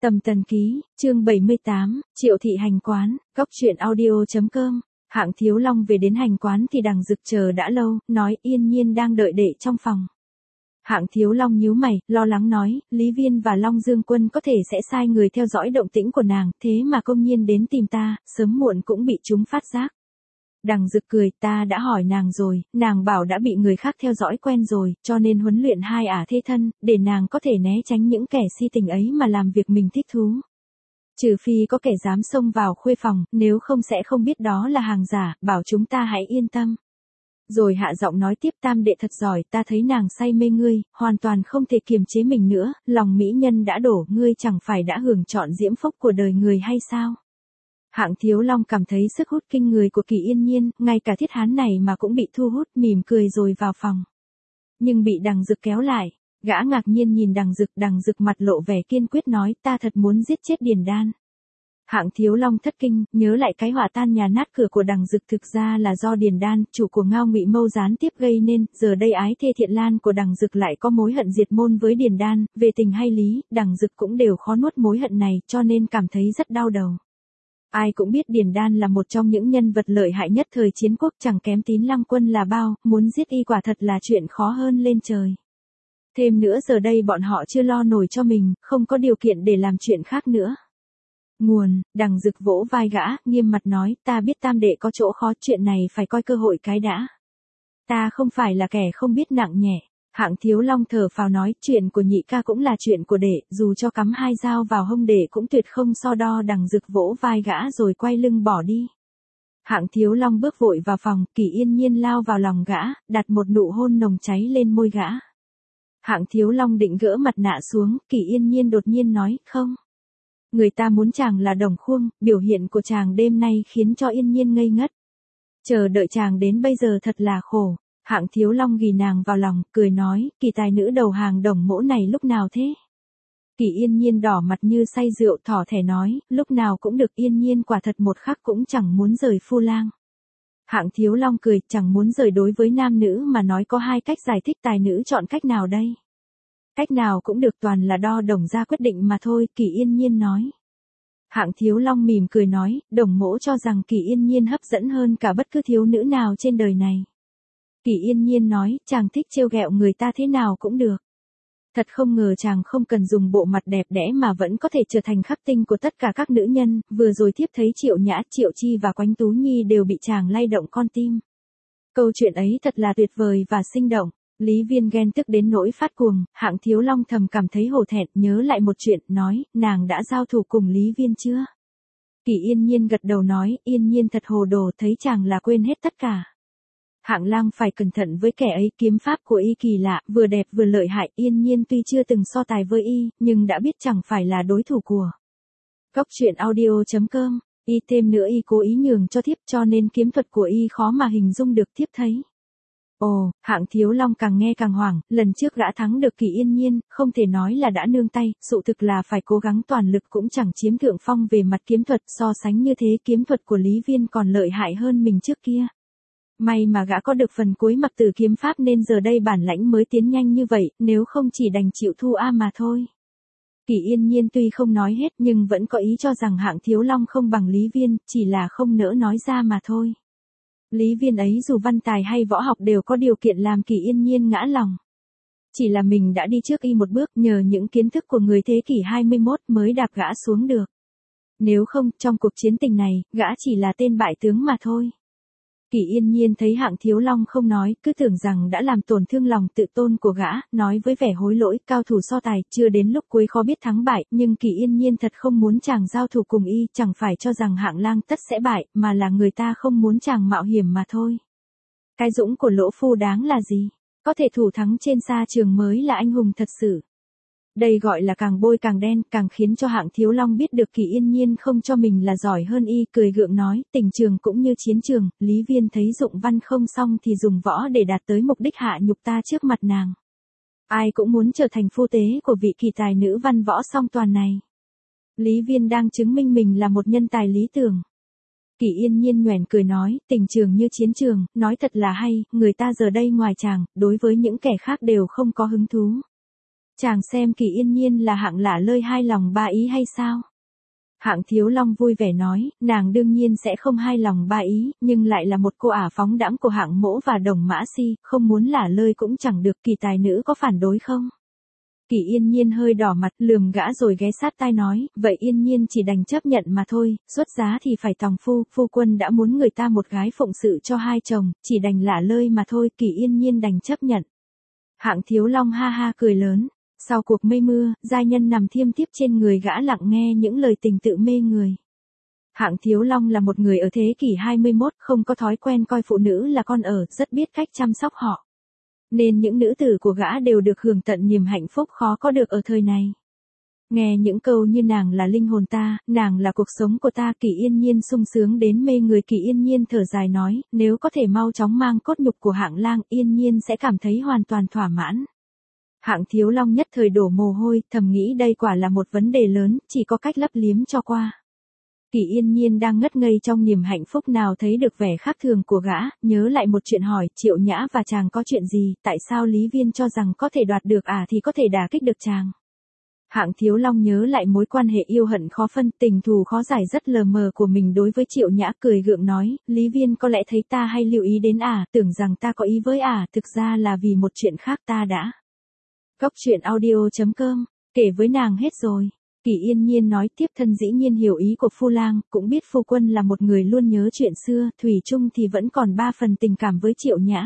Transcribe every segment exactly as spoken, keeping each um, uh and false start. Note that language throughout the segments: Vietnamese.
Tầm tần ký, chương bảy mươi tám, Triệu thị hành quán, góc truyện audio.com. Hạng Thiếu Long về đến hành quán thì Đằng Dực chờ đã lâu, nói Yên Nhiên đang đợi đệ trong phòng. Hạng Thiếu Long nhíu mày, lo lắng nói, Lý Viên và Long Dương Quân có thể sẽ sai người theo dõi động tĩnh của nàng, thế mà công nhiên đến tìm ta, sớm muộn cũng bị chúng phát giác. Đằng Dực cười, ta đã hỏi nàng rồi, nàng bảo đã bị người khác theo dõi quen rồi, cho nên huấn luyện hai ả thế thân, để nàng có thể né tránh những kẻ si tình ấy mà làm việc mình thích thú. Trừ phi có kẻ dám xông vào khuê phòng, nếu không sẽ không biết đó là hàng giả, bảo chúng ta hãy yên tâm. Rồi hạ giọng nói tiếp, tam đệ thật giỏi, ta thấy nàng say mê ngươi, hoàn toàn không thể kiềm chế mình nữa, lòng mỹ nhân đã đổ, ngươi chẳng phải đã hưởng trọn diễm phúc của đời người hay sao? Hạng Thiếu Long cảm thấy sức hút kinh người của Kỳ Yên Nhiên, ngay cả thiết hán này mà cũng bị thu hút, mỉm cười rồi vào phòng. Nhưng bị Đằng Dực kéo lại, gã ngạc nhiên nhìn Đằng Dực, Đằng Dực mặt lộ vẻ kiên quyết nói, ta thật muốn giết chết Điền Đan. Hạng Thiếu Long thất kinh, nhớ lại cái hỏa tan nhà nát cửa của Đằng Dực thực ra là do Điền Đan, chủ của Ngao Ngụy Mâu gián tiếp gây nên, giờ đây ái thê thiện lan của Đằng Dực lại có mối hận diệt môn với Điền Đan, về tình hay lý, Đằng Dực cũng đều khó nuốt mối hận này, cho nên cảm thấy rất đau đầu. Ai cũng biết Điền Đan là một trong những nhân vật lợi hại nhất thời chiến quốc, chẳng kém Tín Lăng Quân là bao, muốn giết y quả thật là chuyện khó hơn lên trời. Thêm nữa giờ đây bọn họ chưa lo nổi cho mình, không có điều kiện để làm chuyện khác nữa. Nguồn, Đằng Dực vỗ vai gã, nghiêm mặt nói, ta biết tam đệ có chỗ khó, chuyện này phải coi cơ hội cái đã. Ta không phải là kẻ không biết nặng nhẹ. Hạng Thiếu Long thở phào nói, chuyện của nhị ca cũng là chuyện của đệ, dù cho cắm hai dao vào hông đệ cũng tuyệt không so đo. Đằng Dực vỗ vai gã rồi quay lưng bỏ đi. Hạng Thiếu Long bước vội vào phòng, Kỳ Yên Nhiên lao vào lòng gã, đặt một nụ hôn nồng cháy lên môi gã. Hạng Thiếu Long định gỡ mặt nạ xuống, Kỳ Yên Nhiên đột nhiên nói, không. Người ta muốn chàng là Đồng Khuông, biểu hiện của chàng đêm nay khiến cho Yên Nhiên ngây ngất. Chờ đợi chàng đến bây giờ thật là khổ. Hạng Thiếu Long ghì nàng vào lòng, cười nói, Kỳ tài nữ đầu hàng Đồng mỗ này lúc nào thế? Kỳ Yên Nhiên đỏ mặt như say rượu, thỏ thẻ nói, lúc nào cũng được. Yên Nhiên quả thật một khắc cũng chẳng muốn rời phu lang. Hạng Thiếu Long cười, chẳng muốn rời đối với nam nữ mà nói có hai cách giải thích, tài nữ chọn cách nào đây? Cách nào cũng được, toàn là đo Đồng ra quyết định mà thôi, Kỳ Yên Nhiên nói. Hạng Thiếu Long mỉm cười nói, Đồng mỗ cho rằng Kỳ Yên Nhiên hấp dẫn hơn cả bất cứ thiếu nữ nào trên đời này. Kỳ Yên Nhiên nói, chàng thích trêu ghẹo người ta thế nào cũng được. Thật không ngờ chàng không cần dùng bộ mặt đẹp đẽ mà vẫn có thể trở thành khắc tinh của tất cả các nữ nhân, vừa rồi thiếp thấy Triệu Nhã, Triệu Chi và Quánh Tú Nhi đều bị chàng lay động con tim. Câu chuyện ấy thật là tuyệt vời và sinh động. Lý Viên ghen tức đến nỗi phát cuồng, Hạng Thiếu Long thầm cảm thấy hổ thẹn, nhớ lại một chuyện, nói, nàng đã giao thủ cùng Lý Viên chưa? Kỳ Yên Nhiên gật đầu nói, Yên Nhiên thật hồ đồ, thấy chàng là quên hết tất cả. Hạng Lang phải cẩn thận với kẻ ấy, kiếm pháp của y kỳ lạ, vừa đẹp vừa lợi hại, Yên Nhiên tuy chưa từng so tài với y, nhưng đã biết chẳng phải là đối thủ của. Góc truyện audio.com, y thêm nữa y cố ý nhường cho thiếp cho nên kiếm thuật của y khó mà hình dung được, thiếp thấy. Ồ, Hạng Thiếu Long càng nghe càng hoảng, lần trước gã thắng được Kỳ Yên Nhiên, không thể nói là đã nương tay, sự thực là phải cố gắng toàn lực cũng chẳng chiếm thượng phong về mặt kiếm thuật, so sánh như thế kiếm thuật của Lý Viên còn lợi hại hơn mình trước kia. May mà gã có được phần cuối mặc tử kiếm pháp nên giờ đây bản lãnh mới tiến nhanh như vậy, nếu không chỉ đành chịu thua a mà thôi. Kỳ Yên Nhiên tuy không nói hết nhưng vẫn có ý cho rằng Hạng Thiếu Long không bằng Lý Viên, chỉ là không nỡ nói ra mà thôi. Lý Viên ấy dù văn tài hay võ học đều có điều kiện làm Kỳ Yên Nhiên ngã lòng. Chỉ là mình đã đi trước y một bước, nhờ những kiến thức của người thế kỷ hai mươi mốt mới đạp gã xuống được. Nếu không, trong cuộc chiến tình này, gã chỉ là tên bại tướng mà thôi. Kỳ Yên Nhiên thấy Hạng Thiếu Long không nói, cứ tưởng rằng đã làm tổn thương lòng tự tôn của gã, nói với vẻ hối lỗi, cao thủ so tài, chưa đến lúc cuối khó biết thắng bại, nhưng Kỳ Yên Nhiên thật không muốn chàng giao thủ cùng y, chẳng phải cho rằng Hạng Lang tất sẽ bại, mà là người ta không muốn chàng mạo hiểm mà thôi. Cái dũng của Lỗ Phu đáng là gì? Có thể thủ thắng trên sa trường mới là anh hùng thật sự. Đây gọi là càng bôi càng đen, càng khiến cho Hạng Thiếu Long biết được Kỳ Yên Nhiên không cho mình là giỏi hơn y, cười gượng nói, tình trường cũng như chiến trường, Lý Viên thấy dụng văn không xong thì dùng võ để đạt tới mục đích hạ nhục ta trước mặt nàng. Ai cũng muốn trở thành phu tế của vị kỳ tài nữ văn võ song toàn này. Lý Viên đang chứng minh mình là một nhân tài lý tưởng. Kỳ Yên Nhiên nhoẻn cười nói, tình trường như chiến trường, nói thật là hay, người ta giờ đây ngoài chàng, đối với những kẻ khác đều không có hứng thú. Chàng xem Kỳ Yên Nhiên là hạng lả lơi hai lòng ba ý hay sao? Hạng Thiếu Long vui vẻ nói, nàng đương nhiên sẽ không hai lòng ba ý, nhưng lại là một cô ả phóng đãng của Hạng Mỗ và Đồng Mã Si, không muốn lả lơi cũng chẳng được. Kỳ tài nữ có phản đối không? Kỳ Yên Nhiên hơi đỏ mặt, lườm gã rồi ghé sát tai nói, vậy Yên Nhiên chỉ đành chấp nhận mà thôi, xuất giá thì phải tòng phu, phu quân đã muốn người ta một gái phụng sự cho hai chồng, chỉ đành lả lơi mà thôi. Kỳ Yên Nhiên đành chấp nhận. Hạng Thiếu Long ha ha cười lớn. Sau cuộc mây mưa, giai nhân nằm thiêm thiếp trên người gã lặng nghe những lời tình tự mê người. Hạng Thiếu Long là một người ở thế kỷ hai mươi mốt, không có thói quen coi phụ nữ là con ở, rất biết cách chăm sóc họ. Nên những nữ tử của gã đều được hưởng tận niềm hạnh phúc khó có được ở thời này. Nghe những câu như nàng là linh hồn ta, nàng là cuộc sống của ta, Kỳ Yên Nhiên sung sướng đến mê người. Kỳ Yên Nhiên thở dài nói, nếu có thể mau chóng mang cốt nhục của Hạng Lang, Yên Nhiên sẽ cảm thấy hoàn toàn thỏa mãn. Hạng Thiếu Long nhất thời đổ mồ hôi, thầm nghĩ đây quả là một vấn đề lớn, chỉ có cách lấp liếm cho qua. Kỳ Yên Nhiên đang ngất ngây trong niềm hạnh phúc nào thấy được vẻ khác thường của gã, nhớ lại một chuyện hỏi, Triệu Nhã và chàng có chuyện gì, tại sao Lý Viên cho rằng có thể đoạt được à thì có thể đả kích được chàng. Hạng Thiếu Long nhớ lại mối quan hệ yêu hận khó phân, tình thù khó giải rất lờ mờ của mình đối với Triệu Nhã, cười gượng nói, Lý Viên có lẽ thấy ta hay lưu ý đến à, tưởng rằng ta có ý với à, thực ra là vì một chuyện khác ta đã. Cóc truyện audio chấm com, kể với nàng hết rồi. Kỳ Yên Nhiên nói tiếp, thân dĩ nhiên hiểu ý của phu lang, cũng biết phu quân là một người luôn nhớ chuyện xưa, thủy chung thì vẫn còn ba phần tình cảm với Triệu Nhã.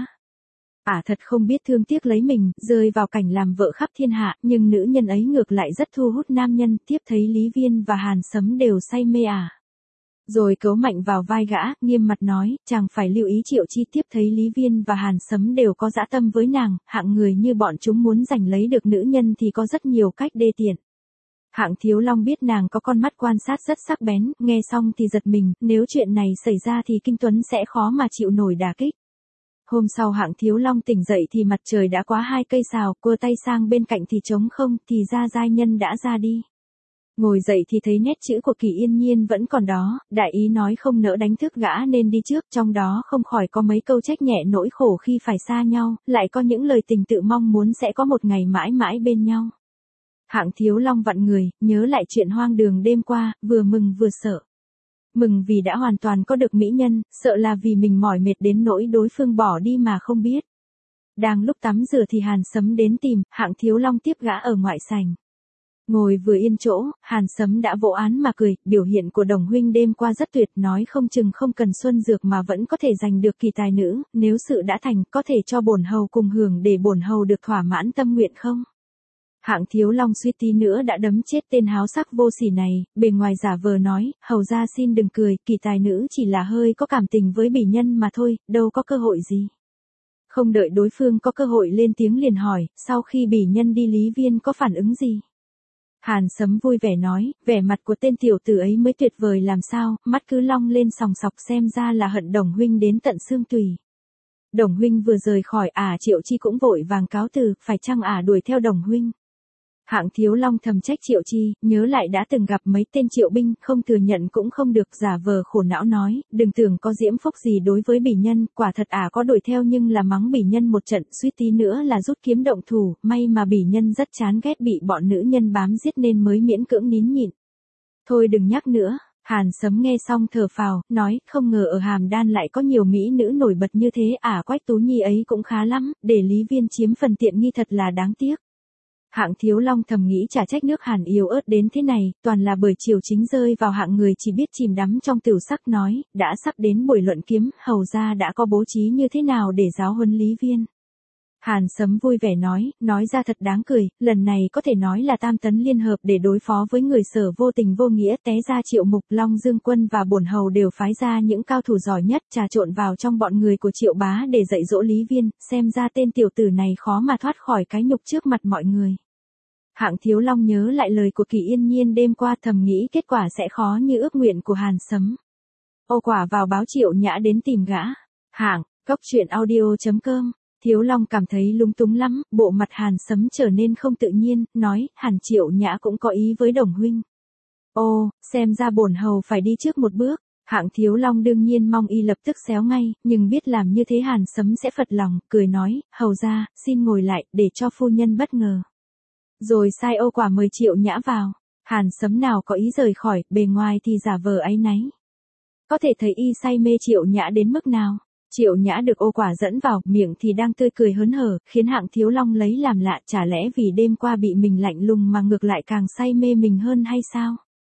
Ả à, thật không biết thương tiếc lấy mình, rơi vào cảnh làm vợ khắp thiên hạ, nhưng nữ nhân ấy ngược lại rất thu hút nam nhân, tiếp thấy Lý Viên và Hàn Sấm đều say mê ả. À. Rồi cấu mạnh vào vai gã, nghiêm mặt nói, chàng phải lưu ý Triệu Chi. Tiếp thấy Lý Viên và Hàn Sấm đều có dã tâm với nàng, hạng người như bọn chúng muốn giành lấy được nữ nhân thì có rất nhiều cách đê tiện. Hạng Thiếu Long biết nàng có con mắt quan sát rất sắc bén, nghe xong thì giật mình, nếu chuyện này xảy ra thì Kinh Tuấn sẽ khó mà chịu nổi đả kích. Hôm sau Hạng Thiếu Long tỉnh dậy thì mặt trời đã quá hai cây sào, cua tay sang bên cạnh thì trống không, thì ra giai nhân đã ra đi. Ngồi dậy thì thấy nét chữ của Kỳ Yên Nhiên vẫn còn đó, đại ý nói không nỡ đánh thức gã nên đi trước, trong đó không khỏi có mấy câu trách nhẹ nỗi khổ khi phải xa nhau, lại có những lời tình tự mong muốn sẽ có một ngày mãi mãi bên nhau. Hạng Thiếu Long vặn người, nhớ lại chuyện hoang đường đêm qua, vừa mừng vừa sợ. Mừng vì đã hoàn toàn có được mỹ nhân, sợ là vì mình mỏi mệt đến nỗi đối phương bỏ đi mà không biết. Đang lúc tắm rửa thì Hàn Sấm đến tìm, Hạng Thiếu Long tiếp gã ở ngoại sảnh. Ngồi vừa yên chỗ, Hàn Sấm đã vỗ án mà cười, biểu hiện của Đồng huynh đêm qua rất tuyệt, nói không chừng không cần xuân dược mà vẫn có thể giành được kỳ tài nữ, nếu sự đã thành, có thể cho bổn hầu cùng hưởng để bổn hầu được thỏa mãn tâm nguyện không? Hạng Thiếu Long suýt tí nữa đã đấm chết tên háo sắc vô sỉ này, bề ngoài giả vờ nói, hầu ra xin đừng cười, kỳ tài nữ chỉ là hơi có cảm tình với bỉ nhân mà thôi, đâu có cơ hội gì. Không đợi đối phương có cơ hội lên tiếng liền hỏi, sau khi bỉ nhân đi Lý Viên có phản ứng gì? Hàn Sấm vui vẻ nói, vẻ mặt của tên tiểu tử ấy mới tuyệt vời làm sao, mắt cứ long lên sòng sọc, xem ra là hận Đồng huynh đến tận xương tùy. Đồng huynh vừa rời khỏi ả à, Triệu Chi cũng vội vàng cáo từ, phải chăng ả à đuổi theo Đồng huynh? Hạng Thiếu Long thầm trách Triệu Chi, nhớ lại đã từng gặp mấy tên triệu binh, không thừa nhận cũng không được, giả vờ khổ não nói, đừng tưởng có diễm phúc gì đối với bỉ nhân, quả thật ả à có đuổi theo nhưng là mắng bỉ nhân một trận, suýt tí nữa là rút kiếm động thủ, may mà bỉ nhân rất chán ghét bị bọn nữ nhân bám giết nên mới miễn cưỡng nín nhịn. Thôi đừng nhắc nữa. Hàn Sấm nghe xong thở phào, nói, không ngờ ở Hàm Đan lại có nhiều mỹ nữ nổi bật như thế, ả à, Quách Tú Nhi ấy cũng khá lắm, để Lý Viên chiếm phần tiện nghi thật là đáng tiếc. Hạng Thiếu Long thầm nghĩ chả trách nước Hàn yếu ớt đến thế này, toàn là bởi triều chính rơi vào hạng người chỉ biết chìm đắm trong tửu sắc, nói, đã sắp đến buổi luận kiếm, hầu ra đã có bố trí như thế nào để giáo huấn Lý Viên. Hàn Sấm vui vẻ nói, nói ra thật đáng cười, lần này có thể nói là tam tấn liên hợp để đối phó với người Sở vô tình vô nghĩa, té ra Triệu Mục, Long Dương Quân và bổn hầu đều phái ra những cao thủ giỏi nhất, trà trộn vào trong bọn người của Triệu bá để dạy dỗ Lý Viên, xem ra tên tiểu tử này khó mà thoát khỏi cái nhục trước mặt mọi người. Hạng Thiếu Long nhớ lại lời của Kỳ Yên Nhiên đêm qua, thầm nghĩ kết quả sẽ khó như ước nguyện của Hàn Sấm. Ô quả vào báo Triệu Nhã đến tìm gã. Hạng, cóc truyện audio chấm com. Thiếu Long cảm thấy lung túng lắm, bộ mặt Hàn Sấm trở nên không tự nhiên, nói, Hàn Triệu Nhã cũng có ý với Đồng huynh. Ô, xem ra bổn hầu phải đi trước một bước. Hạng Thiếu Long đương nhiên mong y lập tức xéo ngay, nhưng biết làm như thế Hàn Sấm sẽ phật lòng, cười nói, hầu ra, xin ngồi lại, để cho phu nhân bất ngờ. Rồi sai ô quả mời Triệu Nhã vào. Hàn Sấm nào có ý rời khỏi, bề ngoài thì giả vờ áy náy. Có thể thấy y say mê Triệu Nhã đến mức nào. Triệu Nhã được ô quả dẫn vào, miệng thì đang tươi cười hớn hở, khiến Hạng Thiếu Long lấy làm lạ, chả lẽ vì đêm qua bị mình lạnh lùng mà ngược lại càng say mê mình hơn hay sao?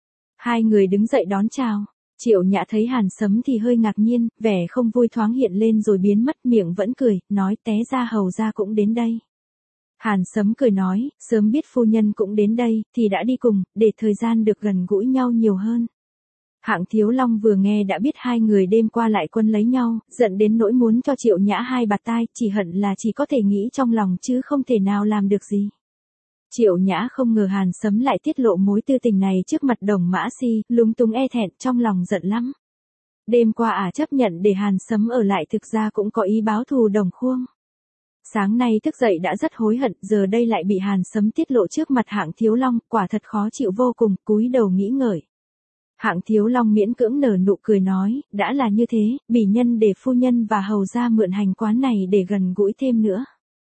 Hai người đứng dậy đón chào. Triệu Nhã thấy Hàn Sấm thì hơi ngạc nhiên, vẻ không vui thoáng hiện lên rồi biến mất, miệng vẫn cười, nói té ra hầu ra cũng đến đây. Hàn Sấm cười nói, sớm biết phu nhân cũng đến đây, thì đã đi cùng, để thời gian được gần gũi nhau nhiều hơn. Hạng Thiếu Long vừa nghe đã biết hai người đêm qua lại quân lấy nhau, giận đến nỗi muốn cho Triệu Nhã hai bạt tai, chỉ hận là chỉ có thể nghĩ trong lòng chứ không thể nào làm được gì. Triệu Nhã không ngờ Hàn Sấm lại tiết lộ mối tư tình này trước mặt Đồng Mã Si, lúng túng e thẹn, trong lòng giận lắm. Đêm qua ả à chấp nhận để Hàn Sấm ở lại, thực ra cũng có ý báo thù Đồng Khuông. Sáng nay thức dậy đã rất hối hận, giờ đây lại bị Hàn Sấm tiết lộ trước mặt Hạng Thiếu Long, quả thật khó chịu vô cùng, cúi đầu nghĩ ngợi. Hạng Thiếu Long miễn cưỡng nở nụ cười nói, đã là như thế, bỉ nhân để phu nhân và hầu ra mượn hành quán này để gần gũi thêm nữa.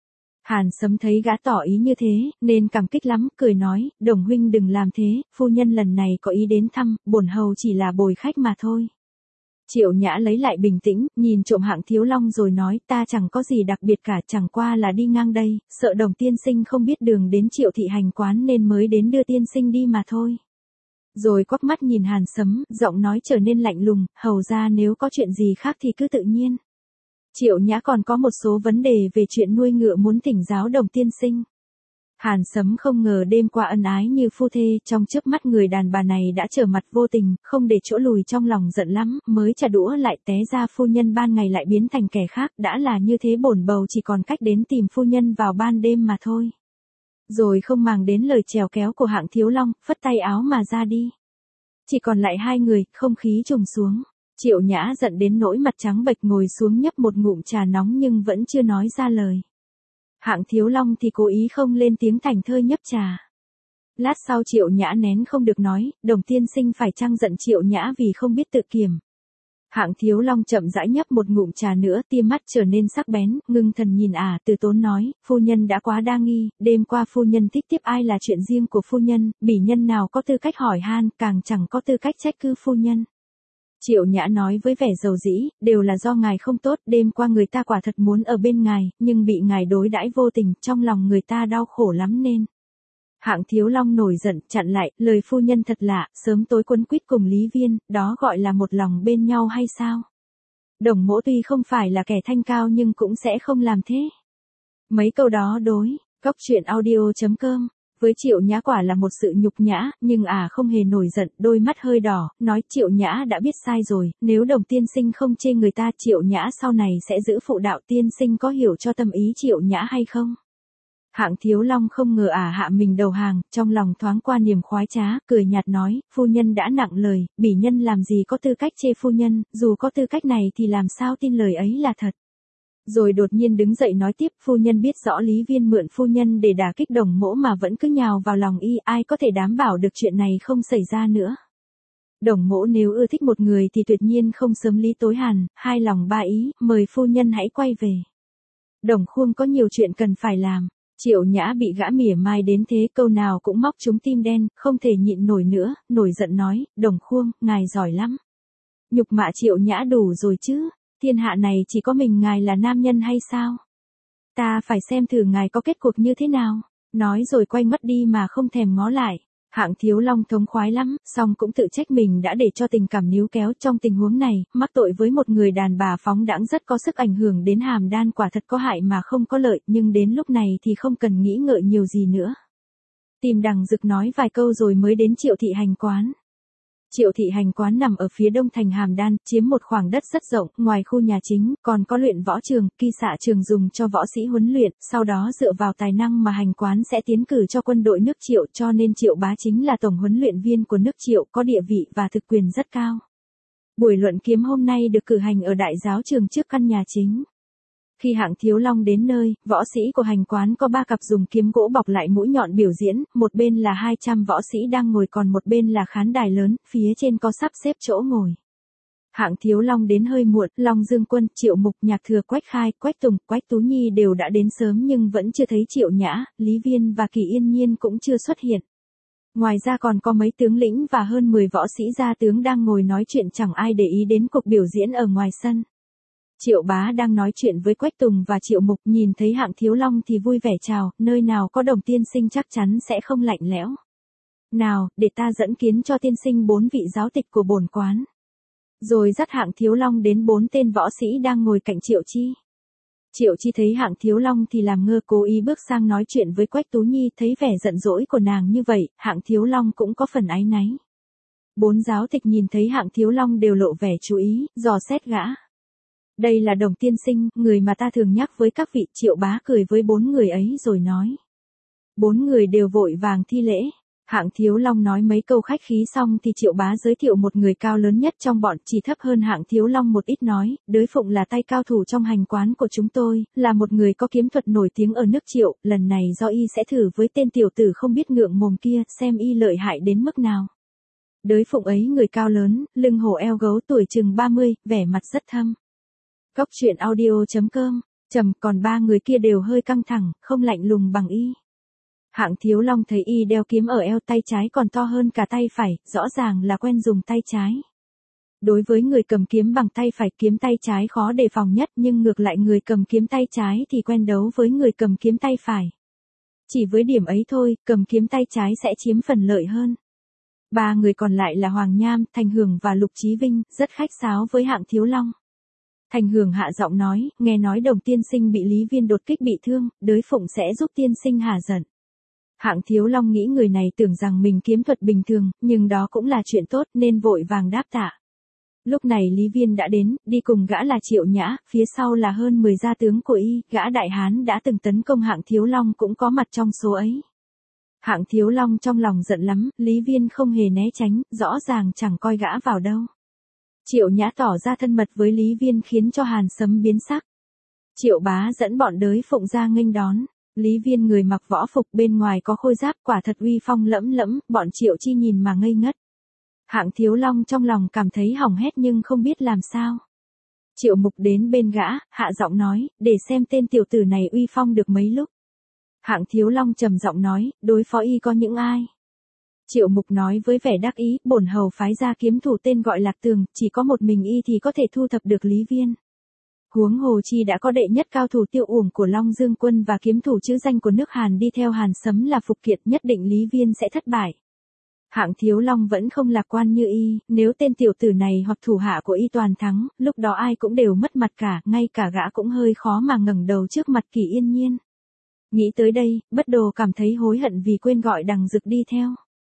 Hàn Sấm thấy gã tỏ ý như thế, nên cảm kích lắm, cười nói, Đồng huynh đừng làm thế, phu nhân lần này có ý đến thăm, bổn hầu chỉ là bồi khách mà thôi. Triệu Nhã lấy lại bình tĩnh, nhìn trộm Hạng Thiếu Long rồi nói, ta chẳng có gì đặc biệt cả, chẳng qua là đi ngang đây, sợ Đồng tiên sinh không biết đường đến Triệu thị hành quán nên mới đến đưa tiên sinh đi mà thôi. Rồi quắc mắt nhìn Hàn Sấm, giọng nói trở nên lạnh lùng, hầu ra nếu có chuyện gì khác thì cứ tự nhiên. Triệu Nhã còn có một số vấn đề về chuyện nuôi ngựa muốn thỉnh giáo Đồng tiên sinh. Hàn Sấm không ngờ đêm qua ân ái như phu thê, trong chớp mắt người đàn bà này đã trở mặt vô tình, không để chỗ lùi, trong lòng giận lắm, mới trả đũa lại té ra phu nhân ban ngày lại biến thành kẻ khác, đã là như thế bổn bầu chỉ còn cách đến tìm phu nhân vào ban đêm mà thôi. Rồi không màng đến lời chèo kéo của Hạng Thiếu Long, phất tay áo mà ra đi. Chỉ còn lại hai người, không khí trùng xuống. Triệu Nhã giận đến nỗi mặt trắng bệch ngồi xuống nhấp một ngụm trà nóng nhưng vẫn chưa nói ra lời. Hạng Thiếu Long thì cố ý không lên tiếng, thành thơi nhấp trà. Lát sau Triệu Nhã nén không được nói, Đồng tiên sinh phải chăng giận Triệu Nhã vì không biết tự kiềm. Hạng Thiếu Long chậm rãi nhấp một ngụm trà nữa, tia mắt trở nên sắc bén, ngưng thần nhìn ả, à, từ tốn nói, phu nhân đã quá đa nghi, đêm qua phu nhân thích tiếp ai là chuyện riêng của phu nhân, bỉ nhân nào có tư cách hỏi han, càng chẳng có tư cách trách cứ phu nhân. Triệu Nhã nói với vẻ dầu dĩ, đều là do ngài không tốt, đêm qua người ta quả thật muốn ở bên ngài, nhưng bị ngài đối đãi vô tình, trong lòng người ta đau khổ lắm nên. Hạng Thiếu Long nổi giận, chặn lại, lời phu nhân thật lạ, sớm tối quấn quýt cùng Lý Viên, đó gọi là một lòng bên nhau hay sao? Đồng mỗ tuy không phải là kẻ thanh cao nhưng cũng sẽ không làm thế. Mấy câu đó đối, góc truyện audio chấm com. Với Triệu Nhã quả là một sự nhục nhã, nhưng à không hề nổi giận, đôi mắt hơi đỏ, nói Triệu Nhã đã biết sai rồi, nếu Đồng tiên sinh không chê người ta, Triệu Nhã sau này sẽ giữ phụ đạo, tiên sinh có hiểu cho tâm ý Triệu Nhã hay không? Hạng Thiếu Long không ngờ ả hạ mình đầu hàng, trong lòng thoáng qua niềm khoái trá, cười nhạt nói, phu nhân đã nặng lời, bỉ nhân làm gì có tư cách chê phu nhân, dù có tư cách này thì làm sao tin lời ấy là thật. Rồi đột nhiên đứng dậy nói tiếp, phu nhân biết rõ Lý Viên mượn phu nhân để đả kích Đồng mỗ mà vẫn cứ nhào vào lòng y, ai có thể đảm bảo được chuyện này không xảy ra nữa. Đồng mỗ nếu ưa thích một người thì tuyệt nhiên không sớm lý tối hàn, hai lòng ba ý, mời phu nhân hãy quay về. Đồng Khuông có nhiều chuyện cần phải làm. Triệu Nhã bị gã mỉa mai đến thế, câu nào cũng móc trúng tim đen, không thể nhịn nổi nữa, nổi giận nói, Đồng Khuông, ngài giỏi lắm. Nhục mạ Triệu Nhã đủ rồi chứ, thiên hạ này chỉ có mình ngài là nam nhân hay sao? Ta phải xem thử ngài có kết cuộc như thế nào. Nói rồi quay mất đi mà không thèm ngó lại. Hạng Thiếu Long thống khoái lắm, song cũng tự trách mình đã để cho tình cảm níu kéo trong tình huống này, mắc tội với một người đàn bà phóng đãng rất có sức ảnh hưởng đến hàm đan, quả thật có hại mà không có lợi, nhưng đến lúc này thì không cần nghĩ ngợi nhiều gì nữa. Tìm Đằng Dực nói vài câu rồi mới đến Triệu thị hành quán. Triệu thị hành quán nằm ở phía đông thành Hàm Đan, chiếm một khoảng đất rất rộng, ngoài khu nhà chính, còn có luyện võ trường, kỳ xạ trường dùng cho võ sĩ huấn luyện, sau đó dựa vào tài năng mà hành quán sẽ tiến cử cho quân đội nước Triệu, cho nên Triệu Bá chính là tổng huấn luyện viên của nước Triệu, có địa vị và thực quyền rất cao. Buổi luận kiếm hôm nay được cử hành ở đại giáo trường trước căn nhà chính. Khi Hạng Thiếu Long đến nơi, võ sĩ của hành quán có ba cặp dùng kiếm gỗ bọc lại mũi nhọn biểu diễn, một bên là hai trăm võ sĩ đang ngồi, còn một bên là khán đài lớn, phía trên có sắp xếp chỗ ngồi. Hạng Thiếu Long đến hơi muộn, Long Dương Quân, Triệu Mục, Nhạc Thừa, Quách Khai, Quách Tùng, Quách Tú Nhi đều đã đến sớm nhưng vẫn chưa thấy Triệu Nhã, Lý Viên và Kỳ Yên Nhiên cũng chưa xuất hiện. Ngoài ra còn có mấy tướng lĩnh và hơn mười võ sĩ gia tướng đang ngồi nói chuyện chẳng ai để ý đến cuộc biểu diễn ở ngoài sân. Triệu Bá đang nói chuyện với Quách Tùng và Triệu Mục, nhìn thấy Hạng Thiếu Long thì vui vẻ chào, nơi nào có Đồng tiên sinh chắc chắn sẽ không lạnh lẽo. Nào, để ta dẫn kiến cho tiên sinh bốn vị giáo tịch của bổn quán. Rồi dắt Hạng Thiếu Long đến bốn tên võ sĩ đang ngồi cạnh Triệu Chi. Triệu Chi thấy Hạng Thiếu Long thì làm ngơ, cố ý bước sang nói chuyện với Quách Tú Nhi, thấy vẻ giận dỗi của nàng như vậy, Hạng Thiếu Long cũng có phần áy náy. Bốn giáo tịch nhìn thấy Hạng Thiếu Long đều lộ vẻ chú ý, dò xét gã. Đây là Đồng tiên sinh, người mà ta thường nhắc với các vị. Triệu Bá cười với bốn người ấy rồi nói. Bốn người đều vội vàng thi lễ. Hạng Thiếu Long nói mấy câu khách khí xong thì Triệu Bá giới thiệu một người cao lớn nhất trong bọn, chỉ thấp hơn Hạng Thiếu Long một ít, nói, Đới Phụng là tay cao thủ trong hành quán của chúng tôi, là một người có kiếm thuật nổi tiếng ở nước Triệu, lần này do y sẽ thử với tên tiểu tử không biết ngượng mồm kia, xem y lợi hại đến mức nào. Đới Phụng ấy người cao lớn, lưng hổ eo gấu, tuổi chừng ba mươi, vẻ mặt rất thâm. Cốc truyện audio chấm com, trầm, còn ba người kia đều hơi căng thẳng, không lạnh lùng bằng y. Hạng Thiếu Long thấy y đeo kiếm ở eo, tay trái còn to hơn cả tay phải, rõ ràng là quen dùng tay trái. Đối với người cầm kiếm bằng tay phải, kiếm tay trái khó đề phòng nhất, nhưng ngược lại người cầm kiếm tay trái thì quen đấu với người cầm kiếm tay phải. Chỉ với điểm ấy thôi, cầm kiếm tay trái sẽ chiếm phần lợi hơn. Ba người còn lại là Hoàng Nham, Thành Hưởng và Lục Chí Vinh, rất khách sáo với Hạng Thiếu Long. Thành Hưởng hạ giọng nói, nghe nói Đồng tiên sinh bị Lý Viên đột kích bị thương, Đới Phụng sẽ giúp tiên sinh hả giận. Hạng Thiếu Long nghĩ người này tưởng rằng mình kiếm thuật bình thường, nhưng đó cũng là chuyện tốt nên vội vàng đáp tạ. Lúc này Lý Viên đã đến, đi cùng gã là Triệu Nhã, phía sau là hơn mười gia tướng của y, gã đại hán đã từng tấn công Hạng Thiếu Long cũng có mặt trong số ấy. Hạng Thiếu Long trong lòng giận lắm, Lý Viên không hề né tránh, rõ ràng chẳng coi gã vào đâu. Triệu Nhã tỏ ra thân mật với Lý Viên khiến cho Hàn Sấm biến sắc. Triệu Bá dẫn bọn Đới Phụng ra nghênh đón. Lý Viên người mặc võ phục, bên ngoài có khôi giáp, quả thật uy phong lẫm lẫm, bọn Triệu Chi nhìn mà ngây ngất. Hạng Thiếu Long trong lòng cảm thấy hỏng hét nhưng không biết làm sao. Triệu Mục đến bên gã, hạ giọng nói, để xem tên tiểu tử này uy phong được mấy lúc. Hạng Thiếu Long trầm giọng nói, đối phó y có những ai? Triệu Mục nói với vẻ đắc ý, bổn hầu phái ra kiếm thủ tên gọi Lạc Tường, chỉ có một mình y thì có thể thu thập được Lý Viên. Huống hồ chi đã có đệ nhất cao thủ Tiêu Uổng của Long Dương Quân và kiếm thủ chữ danh của nước Hàn đi theo Hàn Sấm là Phục Kiệt, nhất định Lý Viên sẽ thất bại. Hạng Thiếu Long vẫn không lạc quan như y, nếu tên tiểu tử này hoặc thủ hạ của y toàn thắng, lúc đó ai cũng đều mất mặt cả, ngay cả gã cũng hơi khó mà ngẩng đầu trước mặt Kỳ Yên Nhiên. Nghĩ tới đây, Bất Đồ cảm thấy hối hận vì quên gọi Đằng Dực đi theo.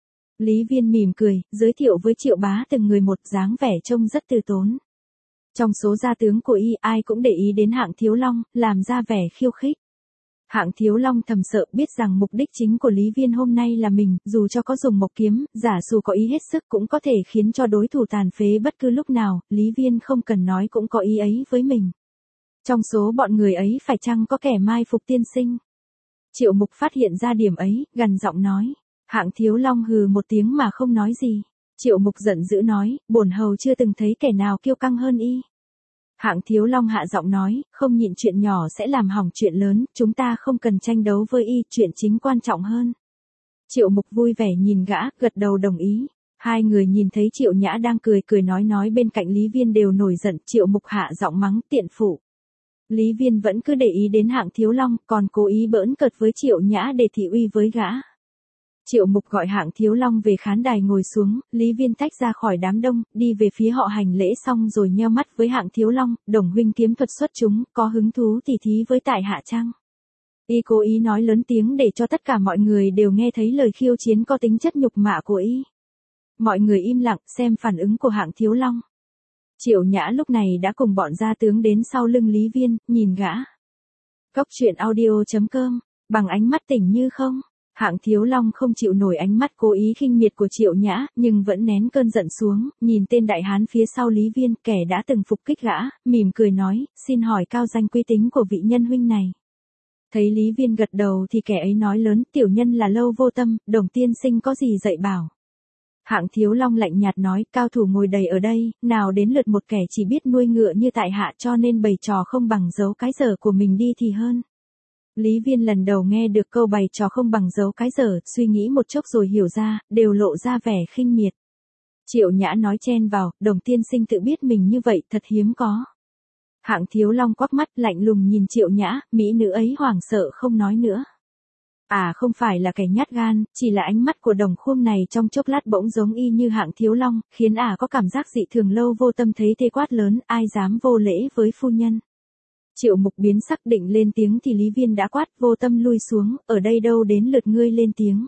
Lý Viên mỉm cười, giới thiệu với Triệu Bá từng người một, dáng vẻ trông rất từ tốn. Trong số gia tướng của y, ai cũng để ý đến Hạng Thiếu Long, làm ra vẻ khiêu khích. Hạng Thiếu Long thầm sợ, biết rằng mục đích chính của Lý Viên hôm nay là mình, dù cho có dùng mộc kiếm, giả dù có ý hết sức cũng có thể khiến cho đối thủ tàn phế bất cứ lúc nào, Lý Viên không cần nói cũng có ý ấy với mình. Trong số bọn người ấy phải chăng có kẻ mai phục tiên sinh? Triệu Mục phát hiện ra điểm ấy, gằn giọng nói. Hạng Thiếu Long hừ một tiếng mà không nói gì. Triệu Mục giận dữ nói, bổn hầu chưa từng thấy kẻ nào kiêu căng hơn y. Hạng Thiếu Long hạ giọng nói, không nhịn chuyện nhỏ sẽ làm hỏng chuyện lớn, chúng ta không cần tranh đấu với y, chuyện chính quan trọng hơn. Triệu Mục vui vẻ nhìn gã, gật đầu đồng ý. Hai người nhìn thấy Triệu Nhã đang cười cười nói nói bên cạnh Lý Viên đều nổi giận, Triệu Mục hạ giọng mắng, tiện phụ. Lý Viên vẫn cứ để ý đến Hạng Thiếu Long, còn cố ý bỡn cợt với Triệu Nhã để thị uy với gã. Triệu Mục gọi Hạng Thiếu Long về khán đài ngồi xuống, Lý Viên tách ra khỏi đám đông, đi về phía họ hành lễ xong rồi nheo mắt với Hạng Thiếu Long, Đồng huynh kiếm thuật xuất chúng, có hứng thú tỉ thí với tại hạ chăng? Y cố ý nói lớn tiếng để cho tất cả mọi người đều nghe thấy lời khiêu chiến có tính chất nhục mạ của y. Mọi người im lặng xem phản ứng của Hạng Thiếu Long. Triệu Nhã lúc này đã cùng bọn gia tướng đến sau lưng Lý Viên, nhìn gã. Cốc truyện audio chấm com, bằng ánh mắt tỉnh như không. Hạng Thiếu Long không chịu nổi ánh mắt cố ý khinh miệt của Triệu Nhã, nhưng vẫn nén cơn giận xuống, nhìn tên đại hán phía sau Lý Viên, kẻ đã từng phục kích gã, mỉm cười nói, xin hỏi cao danh quý tính của vị nhân huynh này. Thấy Lý Viên gật đầu thì kẻ ấy nói lớn, tiểu nhân là Lâu Vô Tâm, Đồng tiên sinh có gì dạy bảo. Hạng Thiếu Long lạnh nhạt nói, cao thủ ngồi đầy ở đây, nào đến lượt một kẻ chỉ biết nuôi ngựa như tại hạ cho nên bày trò không bằng giấu cái dở của mình đi thì hơn. Lý Viên lần đầu nghe được câu bày trò không bằng giấu cái dở, suy nghĩ một chốc rồi hiểu ra, đều lộ ra vẻ khinh miệt. Triệu Nhã nói chen vào, Đồng tiên sinh tự biết mình như vậy thật hiếm có. Hạng Thiếu Long quắc mắt lạnh lùng nhìn Triệu Nhã, mỹ nữ ấy hoảng sợ không nói nữa. À không phải là kẻ nhát gan, chỉ là ánh mắt của Đồng Khuông này trong chốc lát bỗng giống y như Hạng Thiếu Long, khiến ả à có cảm giác dị thường. Lâu Vô Tâm thấy thế quát lớn, ai dám vô lễ với phu nhân. Triệu Mục biến sắc định lên tiếng thì Lý Viên đã quát, Vô Tâm lui xuống, ở đây đâu đến lượt ngươi lên tiếng.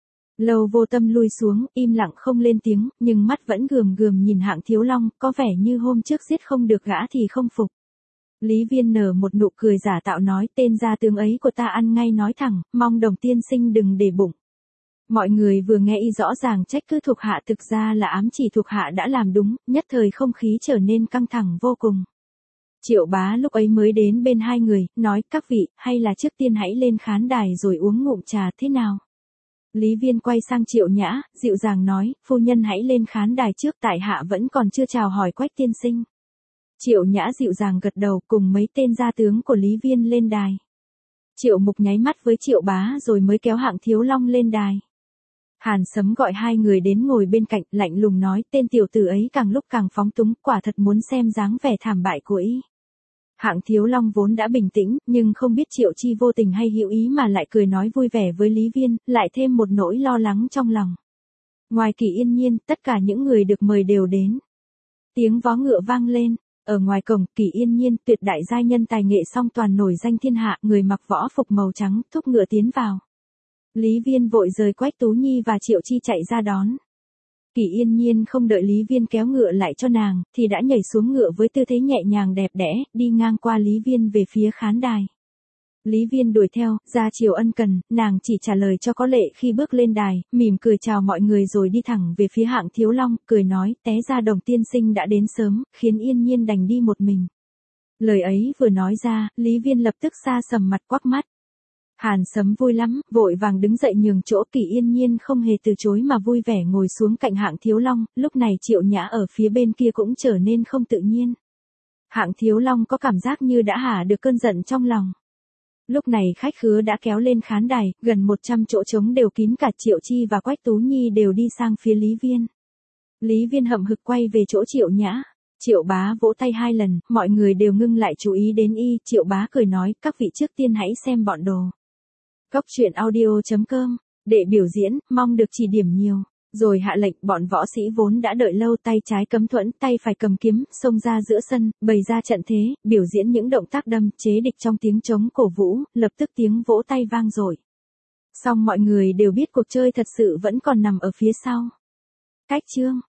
Lâu Vô Tâm lui xuống, im lặng không lên tiếng, nhưng mắt vẫn gườm gườm nhìn Hạng Thiếu Long, có vẻ như hôm trước giết không được gã thì không phục. Lý Viên nở một nụ cười giả tạo nói, tên gia tướng ấy của ta ăn ngay nói thẳng, mong Đồng tiên sinh đừng để bụng. Mọi người vừa nghe y rõ ràng trách cứ thuộc hạ, thực ra là ám chỉ thuộc hạ đã làm đúng, nhất thời không khí trở nên căng thẳng vô cùng. Triệu Bá lúc ấy mới đến bên hai người, nói, các vị, hay là trước tiên hãy lên khán đài rồi uống ngụm trà thế nào? Lý Viên quay sang Triệu Nhã, dịu dàng nói, phu nhân hãy lên khán đài trước, tại hạ vẫn còn chưa chào hỏi Quách tiên sinh. Triệu Nhã dịu dàng gật đầu, cùng mấy tên gia tướng của Lý Viên lên đài. Triệu Mục nháy mắt với Triệu Bá rồi mới kéo Hạng Thiếu Long lên đài. Hàn Sấm gọi hai người đến ngồi bên cạnh, lạnh lùng nói, tên tiểu tử ấy càng lúc càng phóng túng, quả thật muốn xem dáng vẻ thảm bại của y. Hạng Thiếu Long vốn đã bình tĩnh, nhưng không biết Triệu Chi vô tình hay hữu ý mà lại cười nói vui vẻ với Lý Viên, lại thêm một nỗi lo lắng trong lòng. Ngoài Kỷ Yên Nhiên, tất cả những người được mời đều đến. Tiếng vó ngựa vang lên. Ở ngoài cổng, Kỷ Yên Nhiên, tuyệt đại giai nhân tài nghệ song toàn nổi danh thiên hạ, người mặc võ phục màu trắng, thúc ngựa tiến vào. Lý Viên vội rời Quách Tú Nhi và Triệu Chi chạy ra đón. Kỷ Yên Nhiên không đợi Lý Viên kéo ngựa lại cho nàng, thì đã nhảy xuống ngựa với tư thế nhẹ nhàng đẹp đẽ, đi ngang qua Lý Viên về phía khán đài. Lý Viên đuổi theo, ra chiều ân cần, nàng chỉ trả lời cho có lệ khi bước lên đài, mỉm cười chào mọi người rồi đi thẳng về phía Hạng Thiếu Long, cười nói, té ra Đồng tiên sinh đã đến sớm, khiến Yên Nhiên đành đi một mình. Lời ấy vừa nói ra, Lý Viên lập tức xa sầm mặt quắc mắt. Hàn Sấm vui lắm, vội vàng đứng dậy nhường chỗ. Kỷ Yên Nhiên không hề từ chối mà vui vẻ ngồi xuống cạnh Hạng Thiếu Long, lúc này Triệu Nhã ở phía bên kia cũng trở nên không tự nhiên. Hạng Thiếu Long có cảm giác như đã hả được cơn giận trong lòng. Lúc này khách khứa đã kéo lên khán đài, gần một trăm chỗ trống đều kín cả. Triệu Chi và Quách Tú Nhi đều đi sang phía Lý Viên. Lý Viên hậm hực quay về chỗ Triệu Nhã. Triệu Bá vỗ tay hai lần, mọi người đều ngưng lại chú ý đến y. Triệu Bá cười nói, các vị trước tiên hãy xem bọn đồ. Cốc truyện audio chấm com, để biểu diễn, mong được chỉ điểm nhiều. Rồi hạ lệnh, bọn võ sĩ vốn đã đợi lâu, tay trái cấm thuẫn, tay phải cầm kiếm, xông ra giữa sân, bày ra trận thế, biểu diễn những động tác đâm chế địch trong tiếng trống cổ vũ, lập tức tiếng vỗ tay vang dội. Song mọi người đều biết cuộc chơi thật sự vẫn còn nằm ở phía sau. Cách chương